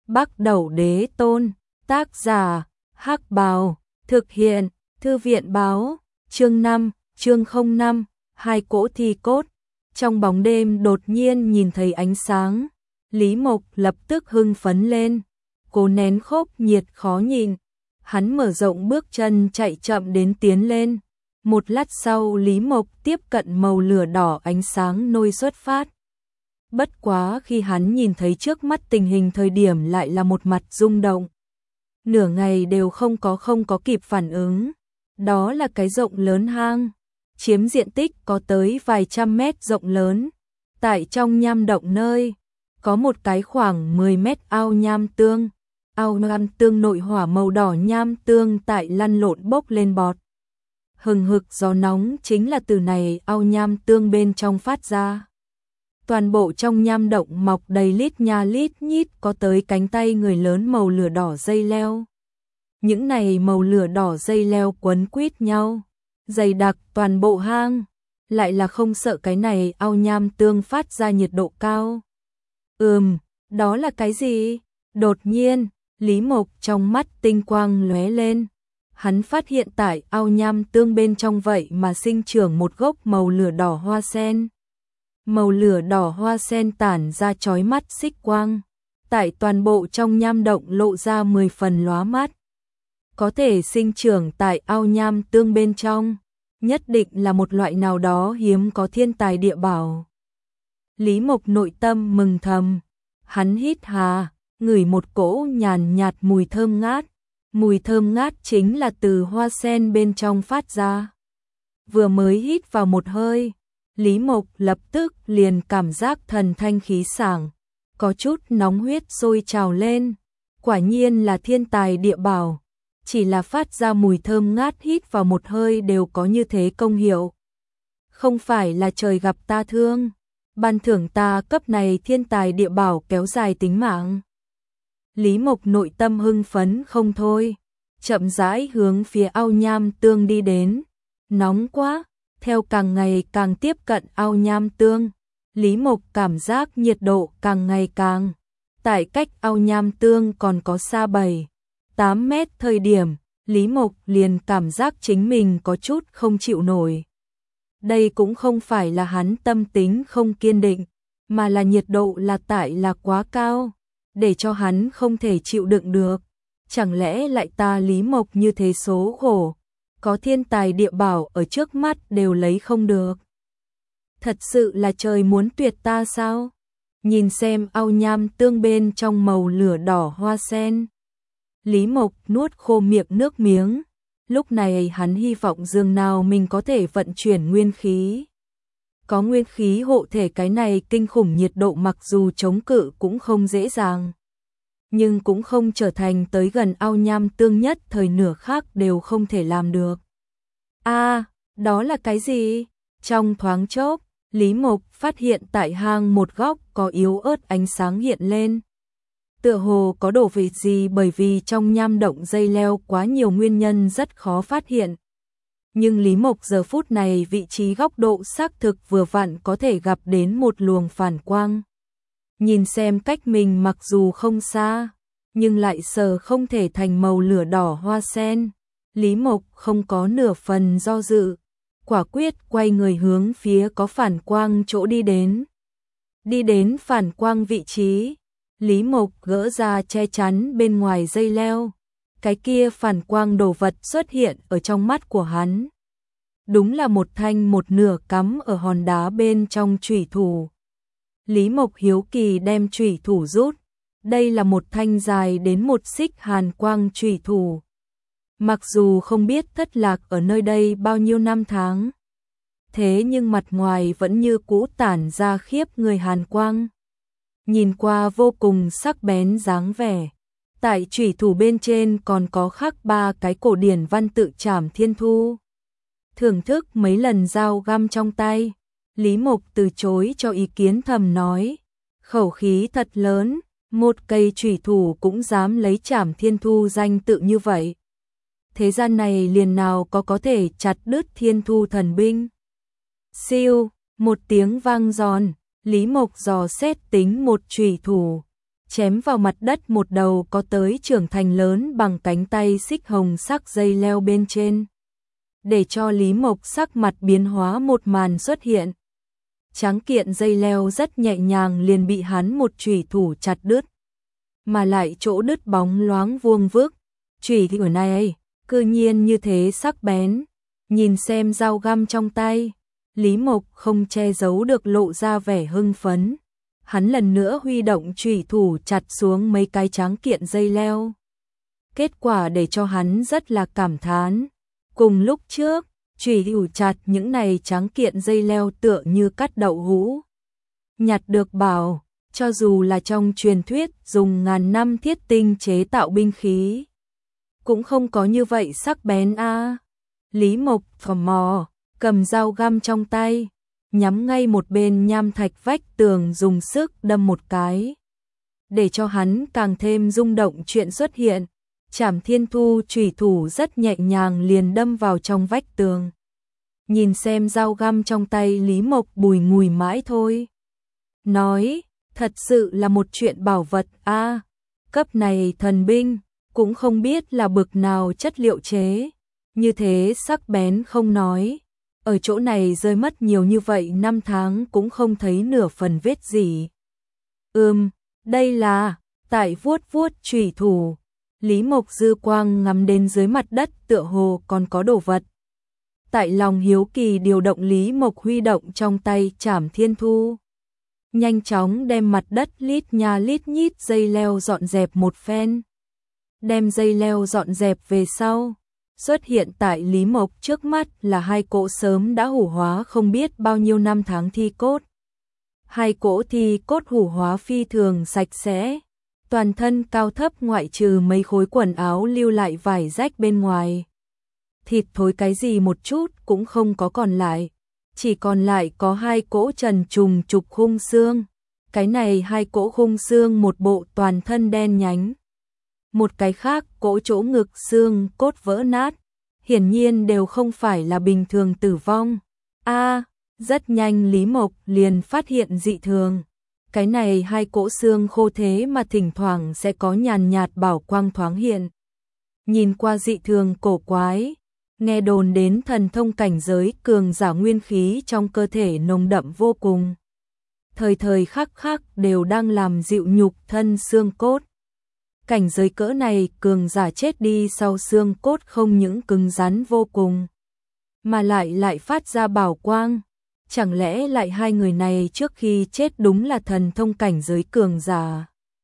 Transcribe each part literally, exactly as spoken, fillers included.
Bắc Đẩu Đế Tôn, tác giả, Hắc Bào, thực hiện, Thư viện báo, chương năm, chương không năm, hai cỗ thi cốt. Trong bóng đêm đột nhiên nhìn thấy ánh sáng, Lý Mộc lập tức hưng phấn lên, cố nén khốc nhiệt khó nhìn. Hắn mở rộng bước chân chạy chậm đến tiến lên. Một lát sau Lý Mộc tiếp cận màu lửa đỏ ánh sáng nôi xuất phát. Bất quá khi hắn nhìn thấy trước mắt tình hình thời điểm lại là một mặt rung động. Nửa ngày đều không có không có kịp phản ứng. Đó là cái rộng lớn hang, chiếm diện tích có tới vài trăm mét rộng lớn. Tại trong nham động nơi, có một cái khoảng mười mét ao nham tương. Ao nham tương nội hỏa màu đỏ nham tương tại lăn lộn bốc lên bọt. Hừng hực gió nóng chính là từ này ao nham tương bên trong phát ra. Toàn bộ trong nham động mọc đầy lít nha lít nhít có tới cánh tay người lớn màu lửa đỏ dây leo. Những này màu lửa đỏ dây leo quấn quýt nhau, dày đặc toàn bộ hang, lại là không sợ cái này ao nham tương phát ra nhiệt độ cao. Ừm, đó là cái gì? Đột nhiên, Lý Mộc trong mắt tinh quang lóe lên. Hắn phát hiện tại ao nham tương bên trong vậy mà sinh trưởng một gốc màu lửa đỏ hoa sen. Màu lửa đỏ hoa sen tản ra chói mắt xích quang, tại toàn bộ trong nham động lộ ra mười phần lóa mắt. Có thể sinh trưởng tại ao nham tương bên trong, nhất định là một loại nào đó hiếm có thiên tài địa bảo. Lý Mộc nội tâm mừng thầm, hắn hít hà, ngửi một cỗ nhàn nhạt mùi thơm ngát. Mùi thơm ngát chính là từ hoa sen bên trong phát ra. Vừa mới hít vào một hơi, Lý Mộc lập tức liền cảm giác thần thanh khí sảng, có chút nóng huyết sôi trào lên. Quả nhiên là thiên tài địa bảo, chỉ là phát ra mùi thơm ngát hít vào một hơi đều có như thế công hiệu. Không phải là trời gặp ta thương, ban thưởng ta cấp này thiên tài địa bảo kéo dài tính mạng. Lý Mộc nội tâm hưng phấn không thôi, chậm rãi hướng phía ao nham tương đi đến. Nóng quá, theo càng ngày càng tiếp cận ao nham tương, Lý Mộc cảm giác nhiệt độ càng ngày càng. Tại cách ao nham tương còn có xa bảy, tám mét thời điểm, Lý Mộc liền cảm giác chính mình có chút không chịu nổi. Đây cũng không phải là hắn tâm tính không kiên định, mà là nhiệt độ là tại là quá cao, để cho hắn không thể chịu đựng được. Chẳng lẽ lại ta Lý Mộc như thế số khổ, có thiên tài địa bảo ở trước mắt đều lấy không được. Thật sự là trời muốn tuyệt ta sao? Nhìn xem ao nham tương bên trong màu lửa đỏ hoa sen. Lý Mộc nuốt khô miệng nước miếng, lúc này hắn hy vọng dường nào mình có thể vận chuyển nguyên khí. Có nguyên khí hộ thể cái này kinh khủng nhiệt độ mặc dù chống cự cũng không dễ dàng, nhưng cũng không trở thành tới gần ao nham tương nhất thời nửa khác đều không thể làm được. A, à, đó là cái gì? Trong thoáng chốc, Lý Mộc phát hiện tại hang một góc có yếu ớt ánh sáng hiện lên. Tựa hồ có đồ vật gì, bởi vì trong nham động dây leo quá nhiều nguyên nhân rất khó phát hiện. Nhưng Lý Mộc giờ phút này vị trí góc độ xác thực vừa vặn có thể gặp đến một luồng phản quang. Nhìn xem cách mình mặc dù không xa, nhưng lại sờ không thể thành màu lửa đỏ hoa sen. Lý Mộc không có nửa phần do dự, quả quyết quay người hướng phía có phản quang chỗ đi đến. Đi đến phản quang vị trí, Lý Mộc gỡ ra che chắn bên ngoài dây leo. Cái kia phản quang đồ vật xuất hiện ở trong mắt của hắn. Đúng là một thanh một nửa cắm ở hòn đá bên trong chủy thủ. Lý Mộc hiếu kỳ đem chủy thủ rút. Đây là một thanh dài đến một xích hàn quang chủy thủ. Mặc dù không biết thất lạc ở nơi đây bao nhiêu năm tháng, thế nhưng mặt ngoài vẫn như cũ tản ra khiếp người hàn quang. Nhìn qua vô cùng sắc bén dáng vẻ. Tại chủy thủ bên trên còn có khắc ba cái cổ điển văn tự Trảm Thiên Thu. Thưởng thức mấy lần dao găm trong tay, Lý Mộc từ chối cho ý kiến thầm nói, khẩu khí thật lớn, một cây chủy thủ cũng dám lấy Trảm Thiên Thu danh tự như vậy. Thế gian này liền nào có có thể chặt đứt Thiên Thu thần binh. Siêu, một tiếng vang giòn, Lý Mộc dò xét tính một chủy thủ. chém vào mặt đất một đầu có tới trưởng thành lớn bằng cánh tay xích hồng sắc dây leo bên trên. Để cho Lý Mộc sắc mặt biến hóa một màn xuất hiện. Tráng kiện dây leo rất nhẹ nhàng liền bị hắn một chủy thủ chặt đứt. Mà lại chỗ đứt bóng loáng vuông vức. Chủy thủ này cư nhiên như thế sắc bén. Nhìn xem dao găm trong tay, Lý Mộc không che giấu được lộ ra vẻ hưng phấn. Hắn lần nữa huy động chủy thủ chặt xuống mấy cái tráng kiện dây leo. Kết quả để cho hắn rất là cảm thán. Cùng lúc trước, chủy thủ chặt những này tráng kiện dây leo tựa như cắt đậu hũ. Nhặt được bảo, cho dù là trong truyền thuyết dùng ngàn năm thiết tinh chế tạo binh khí, cũng không có như vậy sắc bén a. À. Lý Mộc phò mò, cầm dao găm trong tay, nhắm ngay một bên nham thạch vách tường dùng sức đâm một cái. Để cho hắn càng thêm rung động chuyện xuất hiện, Trảm Thiên Thu chủy thủ rất nhẹ nhàng liền đâm vào trong vách tường. Nhìn xem dao găm trong tay Lý Mộc bùi ngùi mãi thôi. Nói, thật sự là một chuyện bảo vật a, à, cấp này thần binh, cũng không biết là bực nào chất liệu chế. Như thế sắc bén không nói, ở chỗ này rơi mất nhiều như vậy năm tháng cũng không thấy nửa phần vết gì. Ừm, đây là, tại vuốt vuốt chủy thủ, Lý Mộc dư quang ngắm đến dưới mặt đất tựa hồ còn có đồ vật. Tại lòng hiếu kỳ điều động Lý Mộc huy động trong tay Trảm Thiên Thu. Nhanh chóng đem mặt đất lít nha lít nhít dây leo dọn dẹp một phen. Đem dây leo dọn dẹp về sau. Xuất hiện tại Lý Mộc trước mắt là hai cỗ sớm đã hủ hóa không biết bao nhiêu năm tháng thi cốt. Hai cỗ thi cốt hủ hóa phi thường sạch sẽ, toàn thân cao thấp ngoại trừ mấy khối quần áo lưu lại vải rách bên ngoài. Thịt thối cái gì một chút cũng không có còn lại, chỉ còn lại có hai cỗ trần trùng trục khung xương. Cái này hai cỗ khung xương một bộ toàn thân đen nhánh. Một cái khác cỗ chỗ ngực xương cốt vỡ nát, hiển nhiên đều không phải là bình thường tử vong. A, à, rất nhanh Lý Mộc liền phát hiện dị thường. Cái này hai cỗ xương khô thế mà thỉnh thoảng sẽ có nhàn nhạt bảo quang thoáng hiện. Nhìn qua dị thường cổ quái, nghe đồn đến thần thông cảnh giới cường giả nguyên khí trong cơ thể nồng đậm vô cùng. Thời thời khắc khắc đều đang làm dịu nhục thân xương cốt. Cảnh giới cỡ này cường giả chết đi sau xương cốt không những cứng rắn vô cùng, mà lại lại phát ra bảo quang. Chẳng lẽ lại hai người này trước khi chết đúng là thần thông cảnh giới cường giả?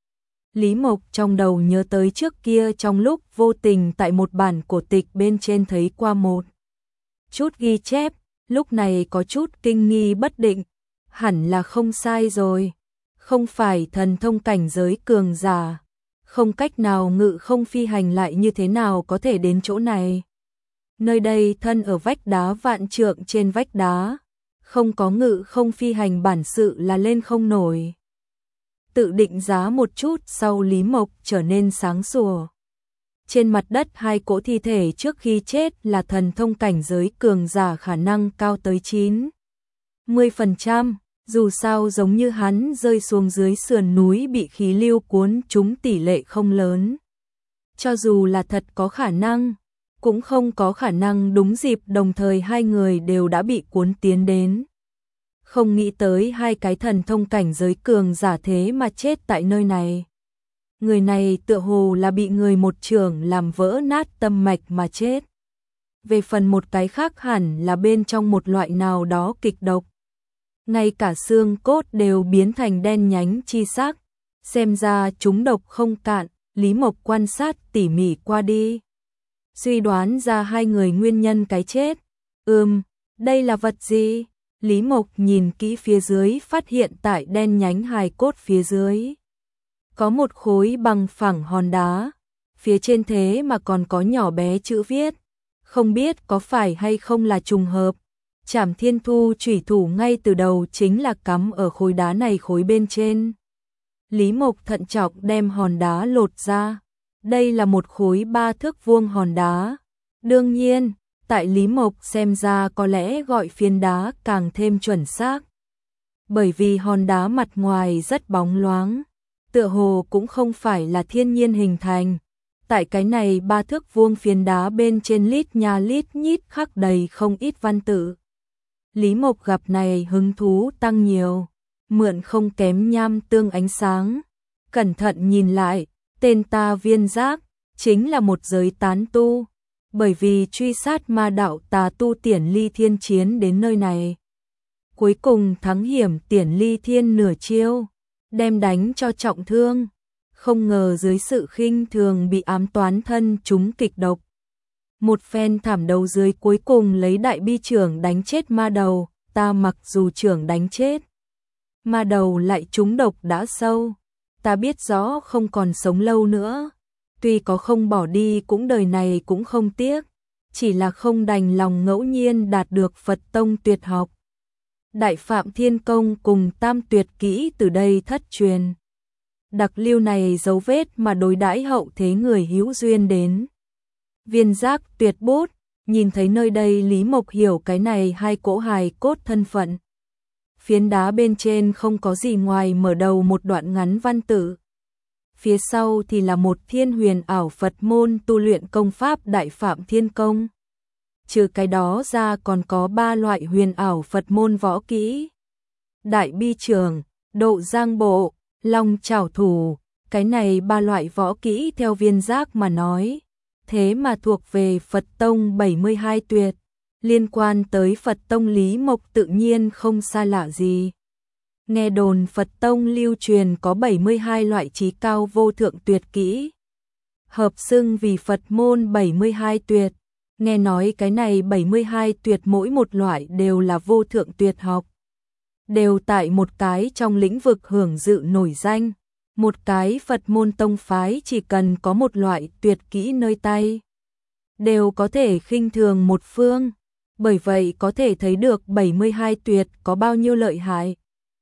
Lý Mộc trong đầu nhớ tới trước kia trong lúc vô tình tại một bản cổ tịch bên trên thấy qua một chút ghi chép, lúc này có chút kinh nghi bất định, hẳn là không sai rồi, không phải thần thông cảnh giới cường giả. Không cách nào ngự không phi hành lại như thế nào có thể đến chỗ này. Nơi đây thân ở vách đá vạn trượng trên vách đá, không có ngự không phi hành bản sự là lên không nổi. Tự định giá một chút sau Lý Mộc trở nên sáng sủa. Trên mặt đất hai cỗ thi thể trước khi chết là thần thông cảnh giới cường giả khả năng cao tới chín mươi phần trăm. Dù sao giống như hắn rơi xuống dưới sườn núi bị khí lưu cuốn trúng tỷ lệ không lớn. Cho dù là thật có khả năng, cũng không có khả năng đúng dịp đồng thời hai người đều đã bị cuốn tiến đến. Không nghĩ tới hai cái thần thông cảnh giới cường giả thế mà chết tại nơi này. Người này tựa hồ là bị người một chưởng làm vỡ nát tâm mạch mà chết. Về phần một cái khác hẳn là bên trong một loại nào đó kịch độc. Ngay cả xương cốt đều biến thành đen nhánh chi sắc, xem ra chúng độc không cạn. Lý Mộc quan sát tỉ mỉ qua đi, suy đoán ra hai người nguyên nhân cái chết. Ừm, đây là vật gì? Lý Mộc nhìn kỹ phía dưới phát hiện tại đen nhánh hài cốt phía dưới có một khối bằng phẳng hòn đá, phía trên thế mà còn có nhỏ bé chữ viết, không biết có phải hay không là trùng hợp. Trảm Thiên Thu chủy thủ ngay từ đầu chính là cắm ở khối đá này khối bên trên. Lý Mộc thận trọng đem hòn đá lột ra. Đây là một khối ba thước vuông hòn đá. Đương nhiên, tại Lý Mộc xem ra có lẽ gọi phiến đá càng thêm chuẩn xác. Bởi vì hòn đá mặt ngoài rất bóng loáng, tựa hồ cũng không phải là thiên nhiên hình thành. Tại cái này ba thước vuông phiến đá bên trên lít nha lít nhít khắc đầy không ít văn tự. Lý Mộc gặp này hứng thú tăng nhiều, mượn không kém nham tương ánh sáng. Cẩn thận nhìn lại, tên ta Viên Giác, chính là một giới tán tu. Bởi vì truy sát ma đạo tà tu Tiễn Ly Thiên chiến đến nơi này. Cuối cùng thắng hiểm Tiễn Ly Thiên nửa chiêu, đem đánh cho trọng thương. Không ngờ dưới sự khinh thường bị ám toán thân chúng kịch độc. Một phen thảm đấu dưới cuối cùng lấy đại bi trưởng đánh chết ma đầu, ta mặc dù trưởng đánh chết. Ma đầu lại trúng độc đã sâu, ta biết rõ không còn sống lâu nữa. Tuy có không bỏ đi cũng đời này cũng không tiếc, chỉ là không đành lòng ngẫu nhiên đạt được Phật tông tuyệt học. Đại Phạm Thiên Công cùng Tam Tuyệt Kỹ từ đây thất truyền. Đặc lưu này dấu vết mà đối đãi hậu thế người hữu duyên đến. Viên Giác tuyệt bút, nhìn thấy nơi đây Lý Mộc hiểu cái này hai cỗ hài cốt thân phận. Phiến đá bên trên không có gì ngoài mở đầu một đoạn ngắn văn tự. Phía sau thì là một thiên huyền ảo Phật môn tu luyện công pháp Đại Phạm Thiên Công. Trừ cái đó ra còn có ba loại huyền ảo Phật môn võ kỹ. Đại bi trường, độ giang bộ, long trảo thủ. Cái này ba loại võ kỹ theo Viên Giác mà nói. Thế mà thuộc về Phật tông bảy mươi hai tuyệt. Liên quan tới Phật tông Lý Mộc tự nhiên không xa lạ gì. Nghe đồn Phật tông lưu truyền có bảy mươi hai loại trí cao vô thượng tuyệt kỹ. Hợp xưng vì Phật môn bảy mươi hai tuyệt. Nghe nói cái này bảy mươi hai tuyệt mỗi một loại đều là vô thượng tuyệt học. Đều tại một cái trong lĩnh vực hưởng dự nổi danh. Một cái Phật môn tông phái chỉ cần có một loại tuyệt kỹ nơi tay, đều có thể khinh thường một phương. Bởi vậy có thể thấy được bảy mươi hai tuyệt có bao nhiêu lợi hại.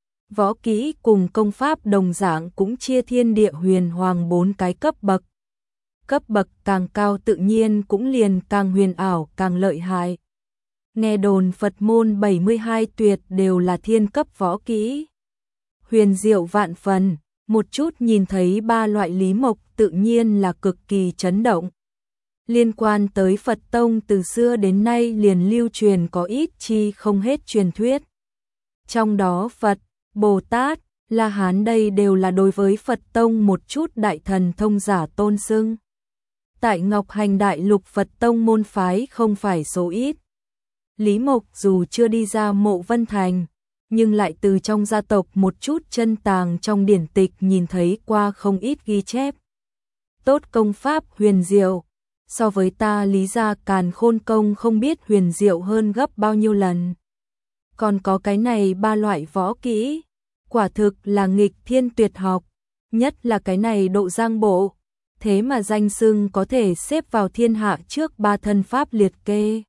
Võ kỹ cùng công pháp đồng dạng cũng chia thiên địa huyền hoàng bốn cái cấp bậc. Cấp bậc càng cao tự nhiên cũng liền càng huyền ảo càng lợi hại. Nghe đồn Phật môn bảy mươi hai tuyệt đều là thiên cấp võ kỹ. Huyền diệu vạn phần, một chút nhìn thấy ba loại Lý Mộc tự nhiên là cực kỳ chấn động. Liên quan tới Phật tông từ xưa đến nay liền lưu truyền có ít chi không hết truyền thuyết. Trong đó Phật, Bồ Tát, La Hán đây đều là đối với Phật tông một chút đại thần thông giả tôn xưng. Tại Ngọc Hành Đại Lục Phật tông môn phái không phải số ít. Lý Mộc dù chưa đi ra Mộ Vân Thành, nhưng lại từ trong gia tộc một chút chân tàng trong điển tịch nhìn thấy qua không ít ghi chép. Tốt công pháp huyền diệu, so với ta Lý gia Càn Khôn công không biết huyền diệu hơn gấp bao nhiêu lần. Còn có cái này ba loại võ kỹ, quả thực là nghịch thiên tuyệt học, nhất là cái này độ giang bộ, thế mà danh xưng có thể xếp vào thiên hạ trước ba thân pháp liệt kê.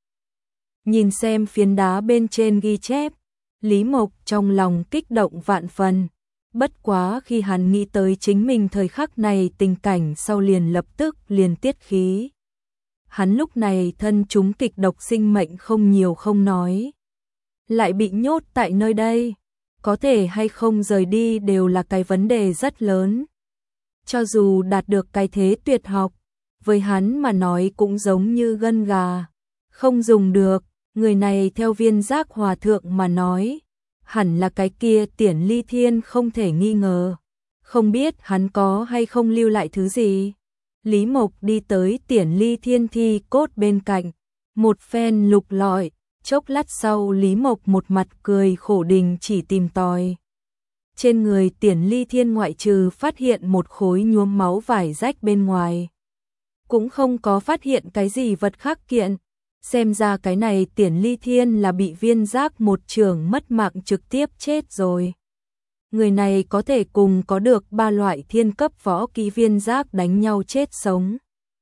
Nhìn xem phiến đá bên trên ghi chép, Lý Mộc trong lòng kích động vạn phần. Bất quá khi hắn nghĩ tới chính mình thời khắc này tình cảnh sau liền lập tức liền tiết khí. Hắn lúc này thân chúng kịch độc sinh mệnh không nhiều không nói. Lại bị nhốt tại nơi đây, có thể hay không rời đi đều là cái vấn đề rất lớn. Cho dù đạt được cái thế tuyệt học, với hắn mà nói cũng giống như gân gà, không dùng được. Người này theo Viên Giác hòa thượng mà nói, hẳn là cái kia Tiễn Ly Thiên không thể nghi ngờ. Không biết hắn có hay không lưu lại thứ gì. Lý Mộc đi tới Tiễn Ly Thiên thi cốt bên cạnh, một phen lục lọi, chốc lát sau Lý Mộc một mặt cười khổ đình chỉ tìm tòi. Trên người Tiễn Ly Thiên ngoại trừ phát hiện một khối nhuốm máu vải rách bên ngoài, cũng không có phát hiện cái gì vật khác kiện. Xem ra cái này Tiễn Ly Thiên là bị Viên Giác một trường mất mạng trực tiếp chết rồi. Người này có thể cùng có được ba loại thiên cấp võ kỹ Viên Giác đánh nhau chết sống.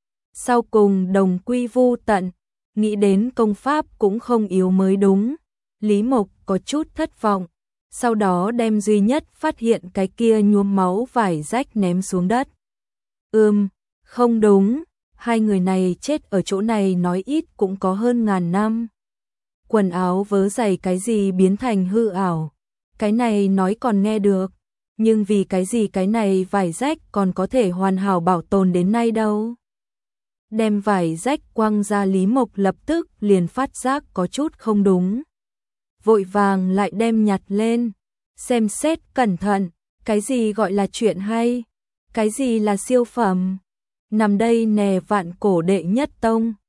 Sau cùng đồng quy vu tận, nghĩ đến công pháp cũng không yếu mới đúng. Lý Mộc có chút thất vọng, sau đó đem duy nhất phát hiện cái kia nhuốm máu vải rách ném xuống đất. Ừm, không đúng. Hai người này chết ở chỗ này nói ít cũng có hơn ngàn năm. Quần áo vớ giày cái gì biến thành hư ảo. Cái này nói còn nghe được, nhưng vì cái gì cái này vải rách còn có thể hoàn hảo bảo tồn đến nay đâu. Đem vải rách quăng ra, Lý Mộc lập tức liền phát giác có chút không đúng. Vội vàng lại đem nhặt lên, xem xét cẩn thận, cái gì gọi là chuyện hay, cái gì là siêu phẩm. Nằm đây nè, vạn cổ đệ nhất tông,